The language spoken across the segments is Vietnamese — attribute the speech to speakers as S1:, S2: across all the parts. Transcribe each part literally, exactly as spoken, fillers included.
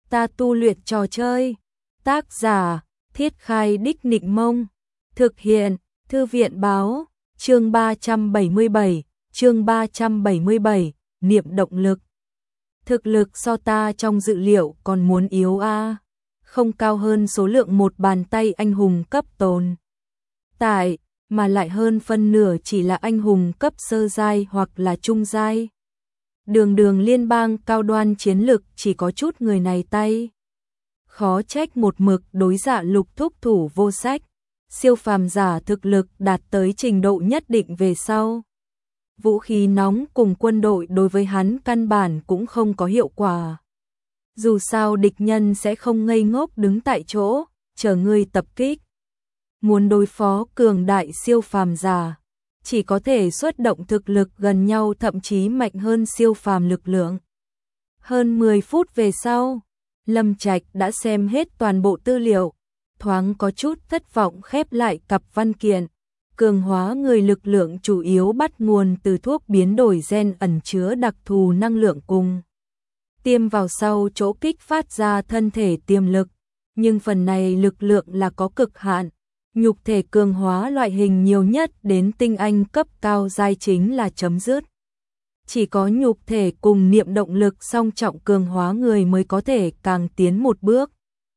S1: Ta tu luyện trò chơi. Tác giả, Thiết Khai Đích Nịnh Mông. Thực hiện, Thư viện Báo. Chương ba trăm bảy mươi bảy, chương ba trăm bảy mươi bảy, niệm động lực. Thực lực so ta trong dự liệu còn muốn yếu a, à. Không cao hơn số lượng một bàn tay anh hùng cấp tồn tại, mà lại hơn phân nửa chỉ là anh hùng cấp sơ giai hoặc là trung giai. Đường đường liên bang cao đoan chiến lực chỉ có chút người này tay. Khó trách một mực đối Dạ Lục thúc thủ vô sách. Siêu phàm giả thực lực đạt tới trình độ nhất định về sau. Vũ khí nóng cùng quân đội đối với hắn căn bản cũng không có hiệu quả. Dù sao địch nhân sẽ không ngây ngốc đứng tại chỗ, chờ ngươi tập kích. Muốn đối phó cường đại siêu phàm giả, chỉ có thể xuất động thực lực gần nhau, thậm chí mạnh hơn siêu phàm lực lượng. Hơn mười phút về sau, Lâm Trạch đã xem hết toàn bộ tư liệu, thoáng có chút thất vọng khép lại cặp văn kiện. Cường hóa người lực lượng chủ yếu bắt nguồn từ thuốc biến đổi gen ẩn chứa đặc thù năng lượng cùng tiêm vào sau chỗ kích phát ra thân thể tiềm lực, nhưng phần này lực lượng là có cực hạn. Nhục thể cường hóa loại hình nhiều nhất đến tinh anh cấp cao giai chính là chấm dứt. Chỉ có nhục thể cùng niệm động lực song trọng cường hóa người mới có thể càng tiến một bước.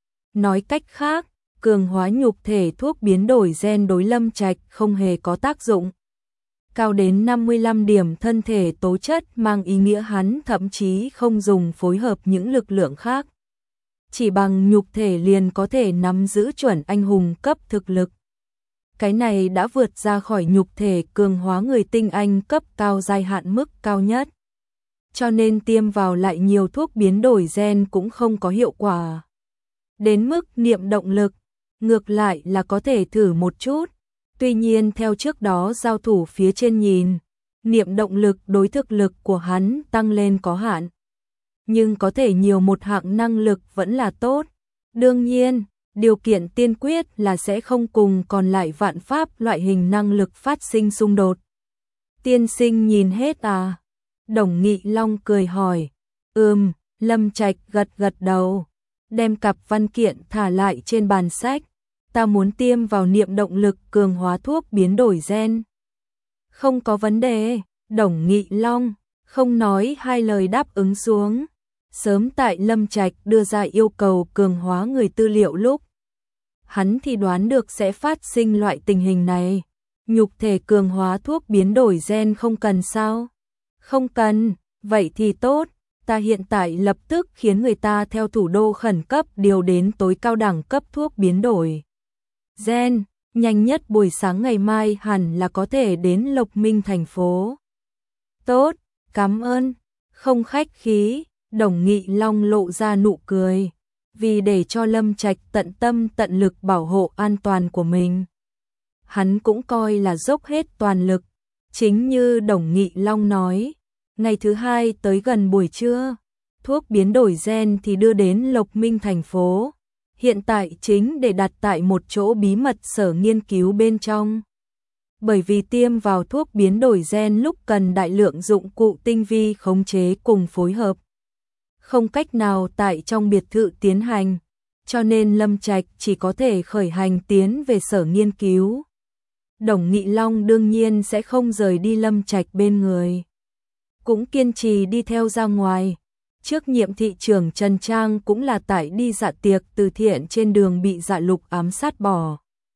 S1: Nói cách khác, cường hóa nhục thể thuốc biến đổi gen đối Lâm Trạch không hề có tác dụng. Cao đến năm mươi lăm điểm thân thể tố chất mang ý nghĩa hắn thậm chí không dùng phối hợp những lực lượng khác. Chỉ bằng nhục thể liền có thể nắm giữ chuẩn anh hùng cấp thực lực. Cái này đã vượt ra khỏi nhục thể cường hóa người tinh anh cấp cao giai hạn mức cao nhất. Cho nên tiêm vào lại nhiều thuốc biến đổi gen cũng không có hiệu quả. Đến mức niệm động lực, ngược lại là có thể thử một chút. Tuy nhiên theo trước đó giao thủ phía trên nhìn, niệm động lực đối thực lực của hắn tăng lên có hạn. Nhưng có thể nhiều một hạng năng lực vẫn là tốt. Đương nhiên, điều kiện tiên quyết là sẽ không cùng còn lại vạn pháp loại hình năng lực phát sinh xung đột. Tiên sinh nhìn hết à? Đồng Nghị Long cười hỏi. Ừm, Lâm Trạch gật gật đầu, đem cặp văn kiện thả lại trên bàn sách. Ta muốn tiêm vào niệm động lực cường hóa thuốc biến đổi gen. Không có vấn đề, Đồng Nghị Long không nói hai lời đáp ứng xuống. Sớm tại Lâm Trạch đưa ra yêu cầu cường hóa người tư liệu lúc, hắn thì đoán được sẽ phát sinh loại tình hình này. Nhục thể cường hóa thuốc biến đổi gen không cần sao? Không cần, vậy thì tốt. Ta hiện tại lập tức khiến người ta theo thủ đô khẩn cấp điều đến tối cao đẳng cấp thuốc biến đổi gen, nhanh nhất buổi sáng ngày mai hẳn là có thể đến Lộc Minh thành phố. Tốt, cảm ơn, không khách khí. Đồng Nghị Long lộ ra nụ cười, vì để cho Lâm Trạch tận tâm tận lực bảo hộ an toàn của mình. Hắn cũng coi là dốc hết toàn lực, chính như Đồng Nghị Long nói. Ngày thứ hai tới gần buổi trưa, thuốc biến đổi gen thì đưa đến Lộc Minh thành phố. Hiện tại chính để đặt tại một chỗ bí mật sở nghiên cứu bên trong. Bởi vì tiêm vào thuốc biến đổi gen lúc cần đại lượng dụng cụ tinh vi khống chế cùng phối hợp, không cách nào tại trong biệt thự tiến hành, cho nên Lâm Trạch chỉ có thể khởi hành tiến về sở nghiên cứu. Đồng Nghị Long đương nhiên sẽ không rời đi Lâm Trạch bên người, cũng kiên trì đi theo ra ngoài. Trước nhiệm thị trưởng Trần Trang cũng là tại đi dạ tiệc từ thiện trên đường bị Dạ Lục ám sát bỏ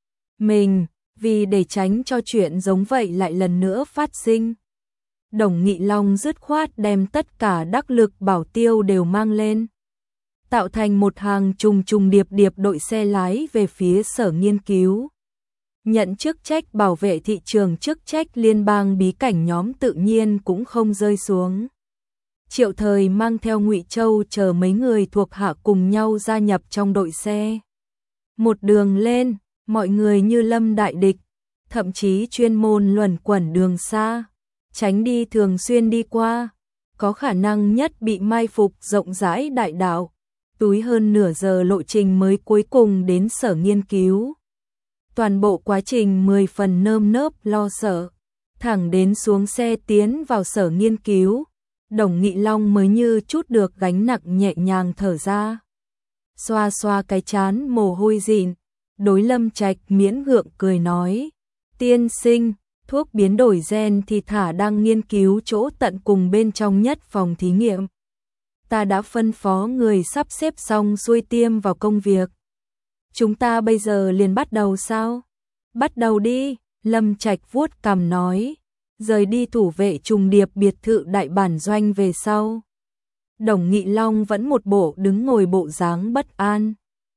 S1: mình, vì để tránh cho chuyện giống vậy lại lần nữa phát sinh. Đồng Nghị Long dứt khoát đem tất cả đắc lực bảo tiêu đều mang lên, tạo thành một hàng trùng trùng điệp điệp đội xe lái về phía sở nghiên cứu. Nhận chức trách bảo vệ thị trường chức trách liên bang bí cảnh nhóm tự nhiên cũng không rơi xuống. Triệu Thời mang theo Ngụy Châu chờ mấy người thuộc hạ cùng nhau gia nhập trong đội xe. Một đường lên, mọi người như lâm đại địch, thậm chí chuyên môn luẩn quẩn đường xa, tránh đi thường xuyên đi qua, có khả năng nhất bị mai phục rộng rãi đại đạo. Túi hơn nửa giờ lộ trình mới cuối cùng đến sở nghiên cứu. Toàn bộ quá trình mười phần nơm nớp lo sợ, thẳng đến xuống xe tiến vào sở nghiên cứu, Đồng Nghị Long mới như chút được gánh nặng nhẹ nhàng thở ra. xoa xoa cái trán mồ hôi dịn, đối Lâm Trạch miễn gượng cười nói, tiên sinh, thuốc biến đổi gen thì thả đang nghiên cứu chỗ tận cùng bên trong nhất phòng thí nghiệm. Ta đã phân phó người sắp xếp xong xuôi tiêm vào công việc. Chúng ta bây giờ liền bắt đầu sao? Bắt đầu đi, Lâm Trạch vuốt cằm nói, rời đi thủ vệ trùng điệp biệt thự đại bản doanh về sau. Đồng Nghị Long vẫn một bộ đứng ngồi bộ dáng bất an.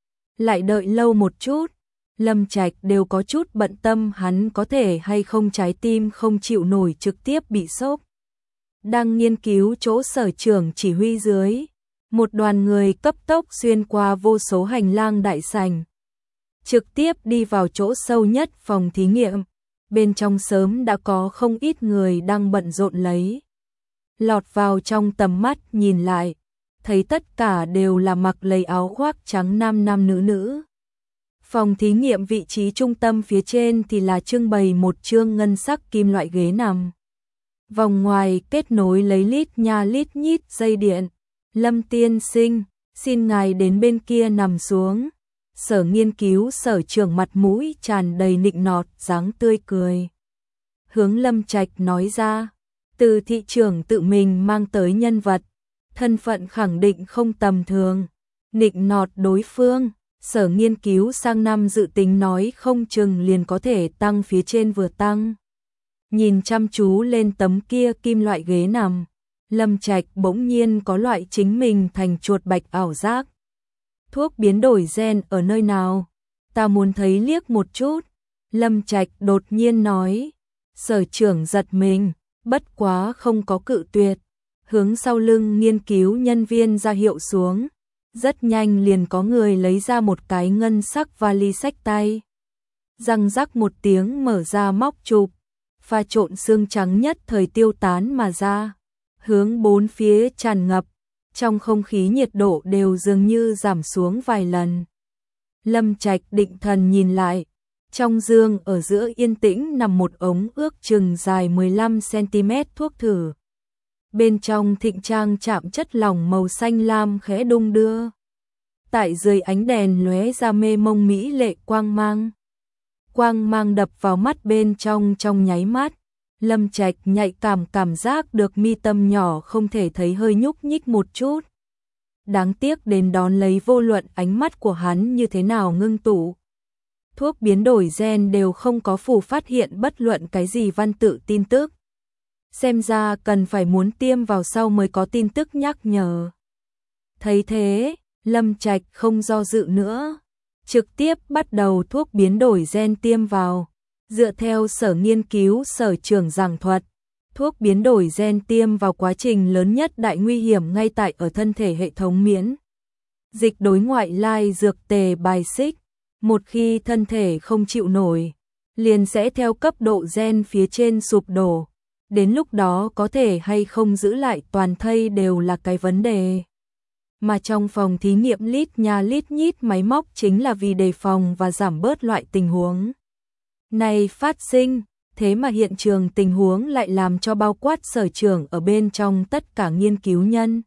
S1: Lại đợi lâu một chút, Lâm Trạch đều có chút bận tâm hắn có thể hay không trái tim không chịu nổi trực tiếp bị sốc. Đang nghiên cứu chỗ sở trưởng chỉ huy dưới, một đoàn người cấp tốc xuyên qua vô số hành lang đại sảnh, trực tiếp đi vào chỗ sâu nhất phòng thí nghiệm. Bên trong sớm đã có không ít người đang bận rộn lấy. Lọt vào trong tầm mắt nhìn lại, thấy tất cả đều là mặc lấy áo khoác trắng nam nam nữ nữ. Phòng thí nghiệm vị trí trung tâm phía trên thì là trưng bày một chương ngân sắc kim loại ghế nằm. Vòng ngoài kết nối lấy lít nha lít nhít dây điện. Lâm tiên sinh, xin ngài đến bên kia nằm xuống. Sở nghiên cứu sở trưởng mặt mũi tràn đầy nịnh nọt, dáng tươi cười. Hướng Lâm Trạch nói ra, từ thị trưởng tự mình mang tới nhân vật, thân phận khẳng định không tầm thường. Nịnh nọt đối phương, sở nghiên cứu sang năm dự tính nói không chừng liền có thể tăng phía trên vừa tăng. Nhìn chăm chú lên tấm kia kim loại ghế nằm, Lâm Trạch bỗng nhiên có loại chính mình thành chuột bạch ảo giác. Thuốc biến đổi gen ở nơi nào? Ta muốn thấy liếc một chút. Lâm Trạch đột nhiên nói. Sở trưởng giật mình, bất quá không có cự tuyệt. Hướng sau lưng nghiên cứu nhân viên ra hiệu xuống. Rất nhanh liền có người lấy ra một cái ngân sắc vali xách tay. Răng rắc một tiếng mở ra móc chụp. Pha trộn xương trắng nhất thời tiêu tán mà ra. Hướng bốn phía tràn ngập. Trong không khí nhiệt độ đều dường như giảm xuống vài lần. Lâm Trạch định thần nhìn lại. Trong dương ở giữa yên tĩnh nằm một ống ước chừng dài mười lăm xăng-ti-mét thuốc thử. Bên trong thịnh trang chạm chất lỏng màu xanh lam khẽ đung đưa. Tại dưới ánh đèn lóe ra mê mông mỹ lệ quang mang. Quang mang đập vào mắt bên trong trong nháy mắt. Lâm Trạch nhạy cảm cảm giác được mi tâm nhỏ không thể thấy hơi nhúc nhích một chút. Đáng tiếc đến đón lấy vô luận ánh mắt của hắn như thế nào ngưng tụ. Thuốc biến đổi gen đều không có phủ phát hiện bất luận cái gì văn tự tin tức. Xem ra cần phải muốn tiêm vào sau mới có tin tức nhắc nhở. Thấy thế, Lâm Trạch không do dự nữa. Trực tiếp bắt đầu thuốc biến đổi gen tiêm vào. Dựa theo sở nghiên cứu sở trưởng giảng thuật, thuốc biến đổi gen tiêm vào quá trình lớn nhất đại nguy hiểm ngay tại ở thân thể hệ thống miễn dịch đối ngoại lai dược tề bài xích. Một khi thân thể không chịu nổi, liền sẽ theo cấp độ gen phía trên sụp đổ. Đến lúc đó có thể hay không giữ lại toàn thây đều là cái vấn đề. Mà trong phòng thí nghiệm lít nha lít nhít máy móc chính là vì đề phòng và giảm bớt loại tình huống này phát sinh, thế mà hiện trường tình huống lại làm cho bao quát sở trưởng ở bên trong tất cả nghiên cứu nhân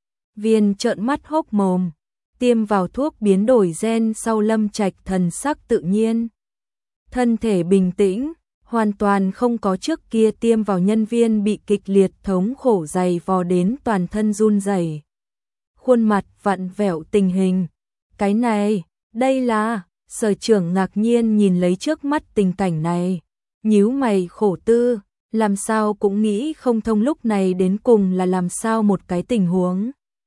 S1: viên trợn mắt hốc mồm. Tiêm vào thuốc biến đổi gen sau Lâm Trạch thần sắc tự nhiên, thân thể bình tĩnh, hoàn toàn không có trước kia tiêm vào nhân viên bị kịch liệt thống khổ dày vò đến toàn thân run rẩy, khuôn mặt vặn vẹo tình hình. Cái này, đây là... Sở trưởng ngạc nhiên nhìn lấy trước mắt tình cảnh này, nhíu mày khổ tư, làm sao cũng nghĩ không thông lúc này đến cùng là làm sao một cái tình huống.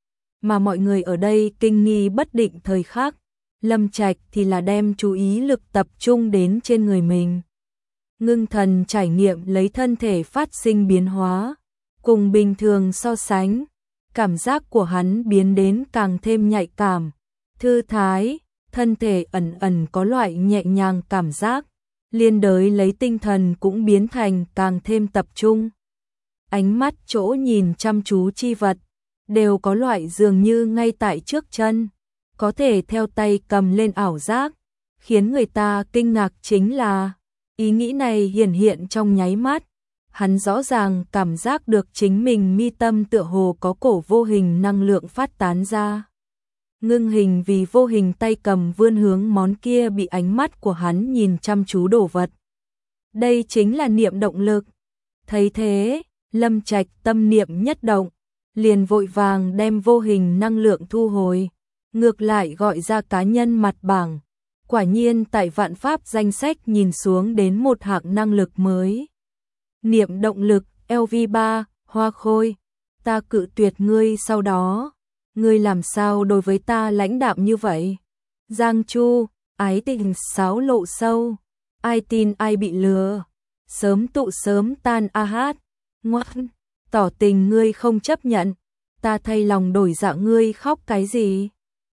S1: Mà mọi người ở đây kinh nghi bất định thời khắc, Lâm Trạch thì là đem chú ý lực tập trung đến trên người mình. Ngưng thần trải nghiệm lấy thân thể phát sinh biến hóa, cùng bình thường so sánh, cảm giác của hắn biến đến càng thêm nhạy cảm, thư thái. Thân thể ẩn ẩn có loại nhẹ nhàng cảm giác, liên đới lấy tinh thần cũng biến thành càng thêm tập trung. Ánh mắt chỗ nhìn chăm chú chi vật, đều có loại dường như ngay tại trước chân, có thể theo tay cầm lên ảo giác, khiến người ta kinh ngạc chính là, ý nghĩ này hiển hiện trong nháy mắt, hắn rõ ràng cảm giác được chính mình mi tâm tựa hồ có cổ vô hình năng lượng phát tán ra. ngưng hình vì vô hình tay cầm vươn hướng món kia bị ánh mắt của hắn nhìn chăm chú đổ vật. Đây chính là niệm động lực. Thấy thế, Lâm Trạch tâm niệm nhất động, liền vội vàng đem vô hình năng lượng thu hồi, ngược lại gọi ra cá nhân mặt bảng. Quả nhiên tại vạn pháp danh sách nhìn xuống đến một hạng năng lực mới. Niệm động lực L V ba, Hoa Khôi, ta cự tuyệt ngươi sau đó. Ngươi làm sao đối với ta lãnh đạm như vậy? Giang Chu, ái tình sáo lộ sâu, ai tin ai bị lừa, sớm tụ sớm tan a hát, ngoan, tỏ tình ngươi không chấp nhận, ta thay lòng đổi dạ ngươi khóc cái gì?